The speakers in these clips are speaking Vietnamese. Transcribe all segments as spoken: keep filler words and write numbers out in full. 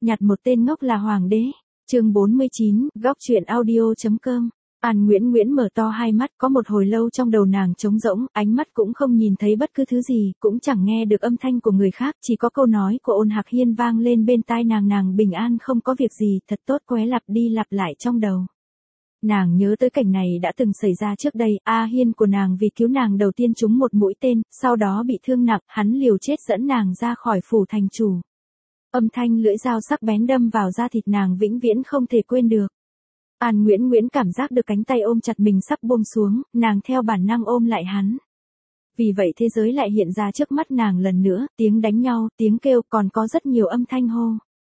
nhặt một tên ngốc là hoàng đế. Chương bốn mươi chín, góc truyện audio.com. An Nguyễn Nguyễn mở to hai mắt, có một hồi lâu trong đầu nàng trống rỗng, ánh mắt cũng không nhìn thấy bất cứ thứ gì, cũng chẳng nghe được âm thanh của người khác, chỉ có câu nói của Ôn Hạc Hiên vang lên bên tai nàng. Nàng bình an không có việc gì, thật tốt quá, lặp đi lặp lại trong đầu. Nàng nhớ tới cảnh này đã từng xảy ra trước đây, A Hiên của nàng vì cứu nàng đầu tiên trúng một mũi tên, sau đó bị thương nặng, hắn liều chết dẫn nàng ra khỏi phủ thành chủ. Âm thanh lưỡi dao sắc bén đâm vào da thịt nàng vĩnh viễn không thể quên được. An Nguyễn Nguyễn cảm giác được cánh tay ôm chặt mình sắp buông xuống, nàng theo bản năng ôm lại hắn. Vì vậy thế giới lại hiện ra trước mắt nàng lần nữa, tiếng đánh nhau, tiếng kêu, còn có rất nhiều âm thanh hô.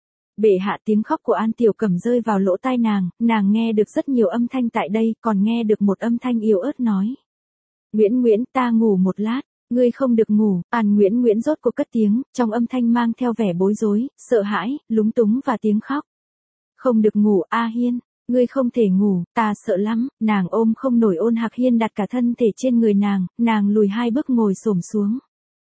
Bệ hạ, tiếng khóc của An Tiểu Cẩm rơi vào lỗ tai nàng, nàng nghe được rất nhiều âm thanh tại đây, còn nghe được một âm thanh yếu ớt nói. Nguyễn Nguyễn, ta ngủ một lát. Ngươi không được ngủ. An Nguyễn Nguyễn rốt cuộc cất tiếng, trong âm thanh mang theo vẻ bối rối, sợ hãi, lúng túng và tiếng khóc. Không được ngủ, A Hiên. Ngươi không thể ngủ, ta sợ lắm. Nàng ôm không nổi Ôn Hạc Hiên đặt cả thân thể trên người nàng, nàng lùi hai bước ngồi xổm xuống.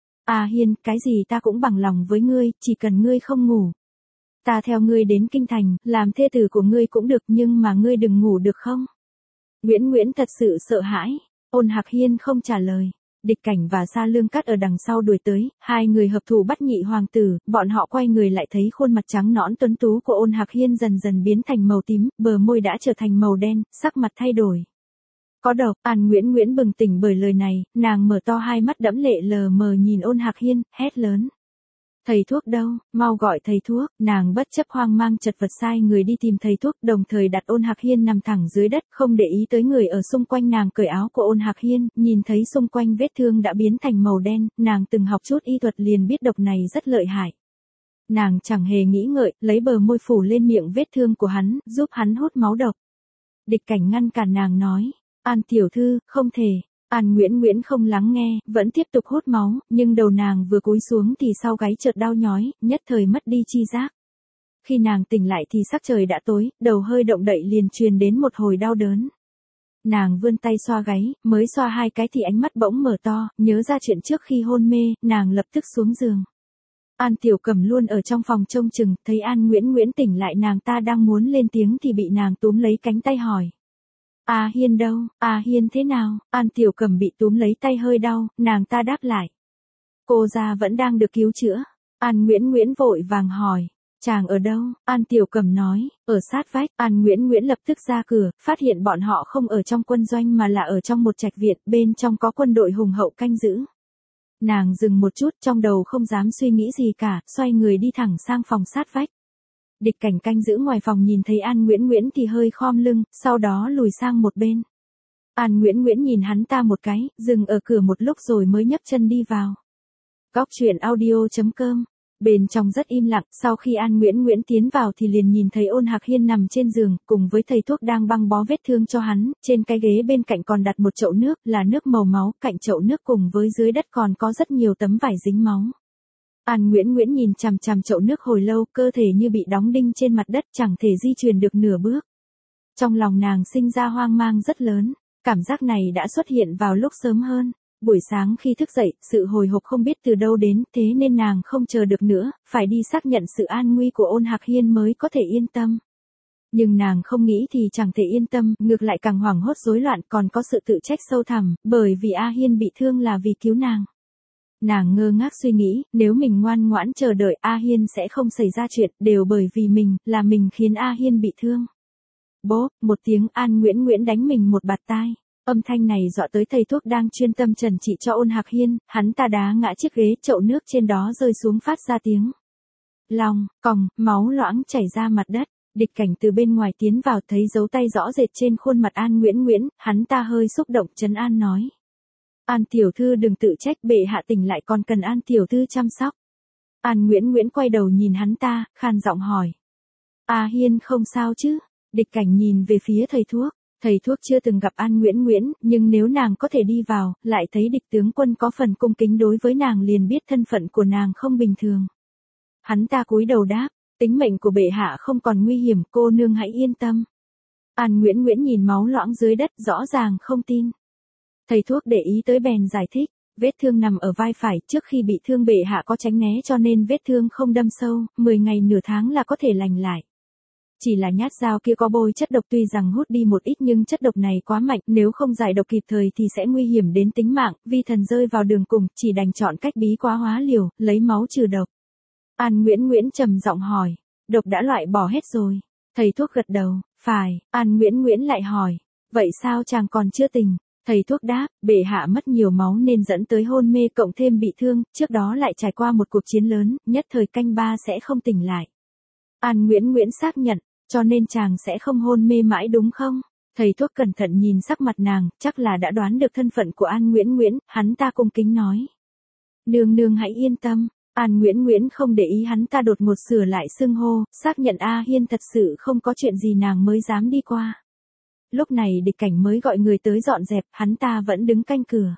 A Hiên, cái gì ta cũng bằng lòng với ngươi, chỉ cần ngươi không ngủ. Ta theo ngươi đến kinh thành, làm thê tử của ngươi cũng được, nhưng mà ngươi đừng ngủ được không? Nguyễn Nguyễn thật sự sợ hãi. Ôn Hạc Hiên không trả lời. Địch Cảnh và Sa Lương Cát ở đằng sau đuổi tới, hai người hợp thủ bắt nhị hoàng tử, bọn họ quay người lại thấy khuôn mặt trắng nõn tuấn tú của Ôn Hạc Hiên dần dần biến thành màu tím, bờ môi đã trở thành màu đen, sắc mặt thay đổi. Có độc. An Nguyễn Nguyễn bừng tỉnh bởi lời này, nàng mở to hai mắt đẫm lệ lờ mờ nhìn Ôn Hạc Hiên, hét lớn. Thầy thuốc đâu, mau gọi thầy thuốc. Nàng bất chấp hoang mang chật vật sai người đi tìm thầy thuốc, đồng thời đặt Ôn Hạc Hiên nằm thẳng dưới đất, không để ý tới người ở xung quanh. Nàng cởi áo của Ôn Hạc Hiên, nhìn thấy xung quanh vết thương đã biến thành màu đen, nàng từng học chút y thuật liền biết độc này rất lợi hại. Nàng chẳng hề nghĩ ngợi, lấy bờ môi phủ lên miệng vết thương của hắn, giúp hắn hút máu độc. Địch Cảnh ngăn cản nàng nói, An tiểu thư, không thể. An Nguyễn Nguyễn không lắng nghe, vẫn tiếp tục hút máu, nhưng đầu nàng vừa cúi xuống thì sau gáy chợt đau nhói, nhất thời mất đi chi giác. Khi nàng tỉnh lại thì sắc trời đã tối, đầu hơi động đậy liền truyền đến một hồi đau đớn. Nàng vươn tay xoa gáy, mới xoa hai cái thì ánh mắt bỗng mở to, nhớ ra chuyện trước khi hôn mê, nàng lập tức xuống giường. An Tiểu Cẩm luôn ở trong phòng trông chừng, thấy An Nguyễn Nguyễn tỉnh lại, nàng ta đang muốn lên tiếng thì bị nàng túm lấy cánh tay hỏi. A Hiên đâu, A Hiên thế nào? An Tiểu Cẩm bị túm lấy tay hơi đau, nàng ta đáp lại. Cô ra vẫn đang được cứu chữa. An Nguyễn Nguyễn vội vàng hỏi. Chàng ở đâu? An Tiểu Cẩm nói, ở sát vách. An Nguyễn Nguyễn lập tức ra cửa, phát hiện bọn họ không ở trong quân doanh mà là ở trong một trạch viện, bên trong có quân đội hùng hậu canh giữ. Nàng dừng một chút, trong đầu không dám suy nghĩ gì cả, xoay người đi thẳng sang phòng sát vách. Địch Cảnh canh giữ ngoài phòng nhìn thấy An Nguyễn Nguyễn thì hơi khom lưng, sau đó lùi sang một bên. An Nguyễn Nguyễn nhìn hắn ta một cái, dừng ở cửa một lúc rồi mới nhấc chân đi vào. Góc truyện audio.com. Bên trong rất im lặng, sau khi An Nguyễn Nguyễn tiến vào thì liền nhìn thấy Ôn Hạc Hiên nằm trên giường, cùng với thầy thuốc đang băng bó vết thương cho hắn, trên cái ghế bên cạnh còn đặt một chậu nước, là nước màu máu, cạnh chậu nước cùng với dưới đất còn có rất nhiều tấm vải dính máu. An Nguyễn Nguyễn nhìn chằm chằm chậu nước hồi lâu, cơ thể như bị đóng đinh trên mặt đất, chẳng thể di chuyển được nửa bước. Trong lòng nàng sinh ra hoang mang rất lớn, cảm giác này đã xuất hiện vào lúc sớm hơn. Buổi sáng khi thức dậy, sự hồi hộp không biết từ đâu đến, thế nên nàng không chờ được nữa, phải đi xác nhận sự an nguy của Ôn Hạc Hiên mới có thể yên tâm. Nhưng nàng không nghĩ thì chẳng thể yên tâm, ngược lại càng hoảng hốt rối loạn, còn có sự tự trách sâu thẳm, bởi vì A Hiên bị thương là vì cứu nàng. Nàng ngơ ngác suy nghĩ, nếu mình ngoan ngoãn chờ đợi A Hiên sẽ không xảy ra chuyện, đều bởi vì mình, là mình khiến A Hiên bị thương. Bố, một tiếng, An Nguyễn Nguyễn đánh mình một bạt tai. Âm thanh này dọa tới thầy thuốc đang chuyên tâm trần trị cho Ôn Hạc Hiên, hắn ta đá ngã chiếc ghế, chậu nước trên đó rơi xuống phát ra tiếng lòng, còng, máu loãng chảy ra mặt đất. Địch Cảnh từ bên ngoài tiến vào thấy dấu tay rõ rệt trên khuôn mặt An Nguyễn Nguyễn, hắn ta hơi xúc động trấn an nói. An tiểu thư đừng tự trách, bệ hạ tỉnh lại còn cần An tiểu thư chăm sóc. An Nguyễn Nguyễn quay đầu nhìn hắn ta, khan giọng hỏi. A Hiên không sao chứ? Địch Cảnh nhìn về phía thầy thuốc. Thầy thuốc chưa từng gặp An Nguyễn Nguyễn, nhưng nếu nàng có thể đi vào, lại thấy địch tướng quân có phần cung kính đối với nàng liền biết thân phận của nàng không bình thường. Hắn ta cúi đầu đáp, tính mệnh của bệ hạ không còn nguy hiểm, cô nương hãy yên tâm. An Nguyễn Nguyễn nhìn máu loãng dưới đất, rõ ràng không tin. Thầy thuốc để ý tới bèn giải thích, Vết thương nằm ở vai phải, trước khi bị thương bệ hạ có tránh né cho nên vết thương không đâm sâu, mười ngày nửa tháng là có thể lành lại. Chỉ là nhát dao kia có bôi chất độc tuy rằng hút đi một ít nhưng chất độc này quá mạnh, nếu không giải độc kịp thời thì sẽ nguy hiểm đến tính mạng, vi thần rơi vào đường cùng, chỉ đành chọn cách bí quá hóa liều, lấy máu trừ độc. An Nguyễn Nguyễn trầm giọng hỏi, độc đã loại bỏ hết rồi. Thầy thuốc gật đầu, phải. An Nguyễn Nguyễn lại hỏi, vậy sao chàng còn chưa tỉnh? Thầy thuốc đáp, bệ hạ mất nhiều máu nên dẫn tới hôn mê cộng thêm bị thương, trước đó lại trải qua một cuộc chiến lớn, nhất thời canh ba sẽ không tỉnh lại. An Nguyễn Nguyễn xác nhận, cho nên chàng sẽ không hôn mê mãi đúng không? Thầy thuốc cẩn thận nhìn sắc mặt nàng, chắc là đã đoán được thân phận của An Nguyễn Nguyễn, hắn ta cung kính nói. Nương nương hãy yên tâm. An Nguyễn Nguyễn không để ý hắn ta đột ngột sửa lại xưng hô, xác nhận A Hiên thật sự không có chuyện gì nàng mới dám đi qua. Lúc này Địch Cảnh mới gọi người tới dọn dẹp, hắn ta vẫn đứng canh cửa.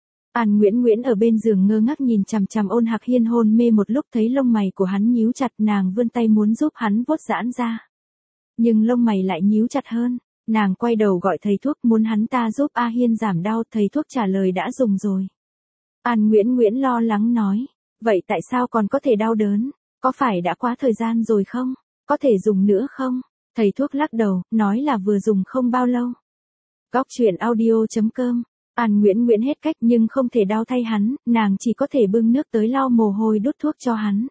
An Nguyễn Nguyễn ở bên giường ngơ ngác nhìn chằm chằm Ôn Hạc Hiên hôn mê một lúc, thấy lông mày của hắn nhíu chặt, nàng vươn tay muốn giúp hắn vuốt giãn ra. Nhưng lông mày lại nhíu chặt hơn, nàng quay đầu gọi thầy thuốc muốn hắn ta giúp A Hiên giảm đau, thầy thuốc trả lời đã dùng rồi. An Nguyễn Nguyễn lo lắng nói, vậy tại sao còn có thể đau đớn, có phải đã quá thời gian rồi không, có thể dùng nữa không? Thầy thuốc lắc đầu, nói là vừa dùng không bao lâu. Góc truyện audio chấm com. An Nguyễn Nguyễn hết cách nhưng không thể đau thay hắn, nàng chỉ có thể bưng nước tới lau mồ hôi đút thuốc cho hắn.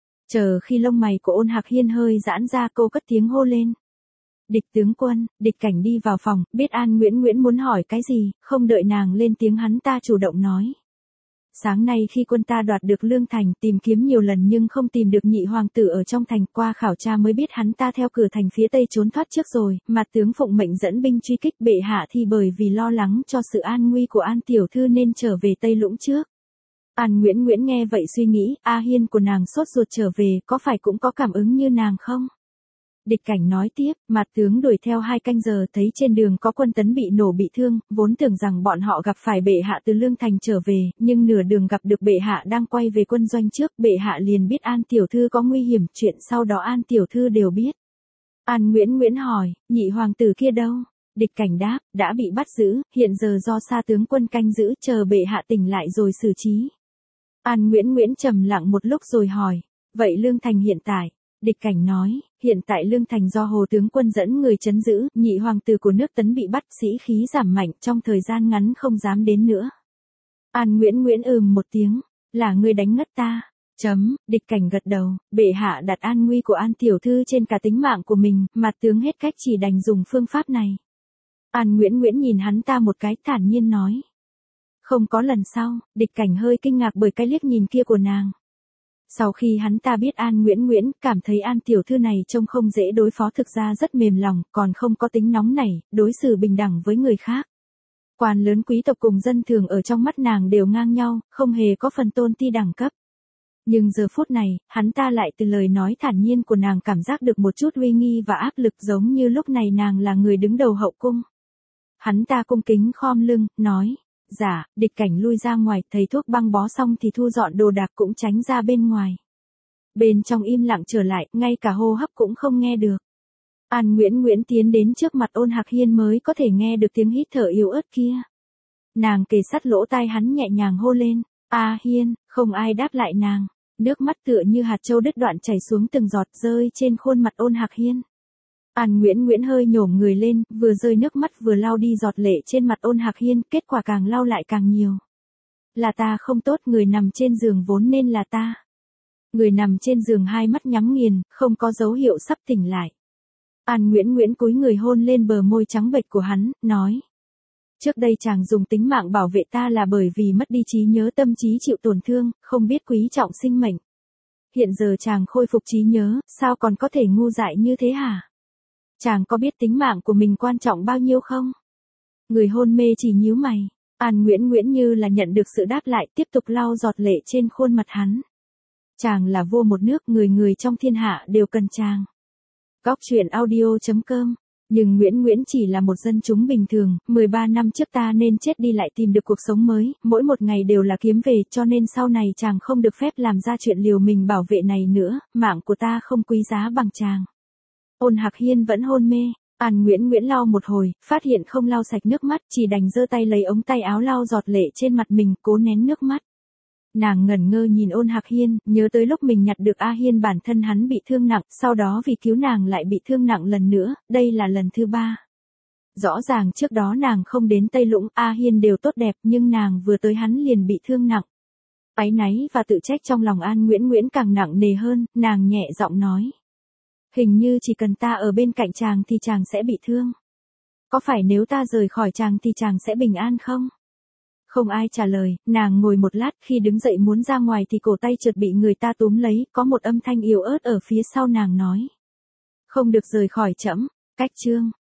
Chờ khi lông mày của Ôn Hạc Hiên hơi giãn ra, cô cất tiếng hô lên. Địch tướng quân. Địch Cảnh đi vào phòng, biết An Nguyễn Nguyễn muốn hỏi cái gì, không đợi nàng lên tiếng hắn ta chủ động nói. Sáng nay khi quân ta đoạt được Lương Thành, tìm kiếm nhiều lần nhưng không tìm được nhị hoàng tử ở trong thành, qua khảo tra mới biết hắn ta theo cửa thành phía tây trốn thoát trước rồi, mà tướng phụng mệnh dẫn binh truy kích, bệ hạ thì bởi vì lo lắng cho sự an nguy của An tiểu thư nên trở về Tây Lũng trước. An Nguyễn Nguyễn nghe vậy suy nghĩ, A Hiên của nàng sốt ruột trở về, có phải cũng có cảm ứng như nàng không? Địch Cảnh nói tiếp, Mạt tướng đuổi theo hai canh giờ thấy trên đường có quân tấn bị nổ bị thương, vốn tưởng rằng bọn họ gặp phải bệ hạ từ Lương Thành trở về, nhưng nửa đường gặp được bệ hạ đang quay về quân doanh trước, bệ hạ liền biết An tiểu thư có nguy hiểm, chuyện sau đó An tiểu thư đều biết. An Nguyễn Nguyễn hỏi, nhị hoàng tử kia đâu? Địch Cảnh đáp, đã bị bắt giữ, hiện giờ do Sa tướng quân canh giữ, chờ bệ hạ tỉnh lại rồi xử trí. An Nguyễn Nguyễn trầm lặng một lúc rồi hỏi, vậy Lương Thành hiện tại? Địch Cảnh nói, hiện tại Lương Thành do Hồ tướng quân dẫn người trấn giữ, nhị hoàng tử của nước Tấn bị bắt, sĩ khí giảm mạnh, trong thời gian ngắn không dám đến nữa. An Nguyễn Nguyễn ừm một tiếng, là ngươi đánh ngất ta. Chấm, Địch Cảnh gật đầu, bệ hạ đặt an nguy của An tiểu thư trên cả tính mạng của mình, Mạt tướng hết cách chỉ đành dùng phương pháp này. An Nguyễn Nguyễn nhìn hắn ta một cái, thản nhiên nói. Không có lần sau. Địch Cảnh hơi kinh ngạc bởi cái liếc nhìn kia của nàng. Sau khi hắn ta biết An Nguyễn Nguyễn, cảm thấy An tiểu thư này trông không dễ đối phó, thực ra rất mềm lòng, còn không có tính nóng nảy, đối xử bình đẳng với người khác. Quan lớn quý tộc cùng dân thường ở trong mắt nàng đều ngang nhau, không hề có phần tôn ti đẳng cấp. Nhưng giờ phút này, hắn ta lại từ lời nói thản nhiên của nàng cảm giác được một chút uy nghi và áp lực, giống như lúc này nàng là người đứng đầu hậu cung. Hắn ta cung kính khom lưng, nói. Dạ. Địch Cảnh lui ra ngoài, thầy thuốc băng bó xong thì thu dọn đồ đạc cũng tránh ra bên ngoài. Bên trong im lặng trở lại, ngay cả hô hấp cũng không nghe được. An Nguyễn Nguyễn tiến đến trước mặt Ôn Hạc Hiên mới có thể nghe được tiếng hít thở yếu ớt kia. Nàng kề sát lỗ tai hắn nhẹ nhàng hô lên, A Hiên, không ai đáp lại nàng. Nước mắt tựa như hạt châu đứt đoạn chảy xuống từng giọt, rơi trên khuôn mặt Ôn Hạc Hiên. An Nguyễn Nguyễn hơi nhổm người lên, vừa rơi nước mắt vừa lau đi giọt lệ trên mặt Ôn Hạc Hiên, kết quả càng lau lại càng nhiều. Là ta không tốt, người nằm trên giường vốn nên là ta. Người nằm trên giường hai mắt nhắm nghiền, không có dấu hiệu sắp tỉnh lại. An Nguyễn Nguyễn cúi người hôn lên bờ môi trắng bệch của hắn, nói. Trước đây chàng dùng tính mạng bảo vệ ta là bởi vì mất đi trí nhớ, tâm trí chịu tổn thương, không biết quý trọng sinh mệnh. Hiện giờ chàng khôi phục trí nhớ, sao còn có thể ngu dại như thế hả? Chàng có biết tính mạng của mình quan trọng bao nhiêu không? Người hôn mê chỉ nhíu mày. An Nguyễn Nguyễn như là nhận được sự đáp lại, tiếp tục lau giọt lệ trên khuôn mặt hắn. Chàng là vua một nước, người người trong thiên hạ đều cần chàng. Góc truyện audio chấm com. Nhưng Nguyễn Nguyễn chỉ là một dân chúng bình thường, mười ba năm trước ta nên chết đi lại tìm được cuộc sống mới, mỗi một ngày đều là kiếm về, cho nên sau này chàng không được phép làm ra chuyện liều mình bảo vệ này nữa, mạng của ta không quý giá bằng chàng. Ôn Hạc Hiên vẫn hôn mê, An Nguyễn Nguyễn lau một hồi, phát hiện không lau sạch nước mắt, chỉ đành giơ tay lấy ống tay áo lau giọt lệ trên mặt mình, cố nén nước mắt. Nàng ngẩn ngơ nhìn Ôn Hạc Hiên, nhớ tới lúc mình nhặt được A Hiên bản thân hắn bị thương nặng, sau đó vì cứu nàng lại bị thương nặng lần nữa, đây là lần thứ ba. Rõ ràng trước đó nàng không đến Tây Lũng, A Hiên đều tốt đẹp, nhưng nàng vừa tới hắn liền bị thương nặng. Áy náy và tự trách trong lòng An Nguyễn Nguyễn càng nặng nề hơn, nàng nhẹ giọng nói. Hình như chỉ cần ta ở bên cạnh chàng thì chàng sẽ bị thương. Có phải nếu ta rời khỏi chàng thì chàng sẽ bình an không? Không ai trả lời, nàng ngồi một lát, khi đứng dậy muốn ra ngoài thì cổ tay chợt bị người ta túm lấy, có một âm thanh yếu ớt ở phía sau nàng nói. Không được rời khỏi trẫm. Cách chương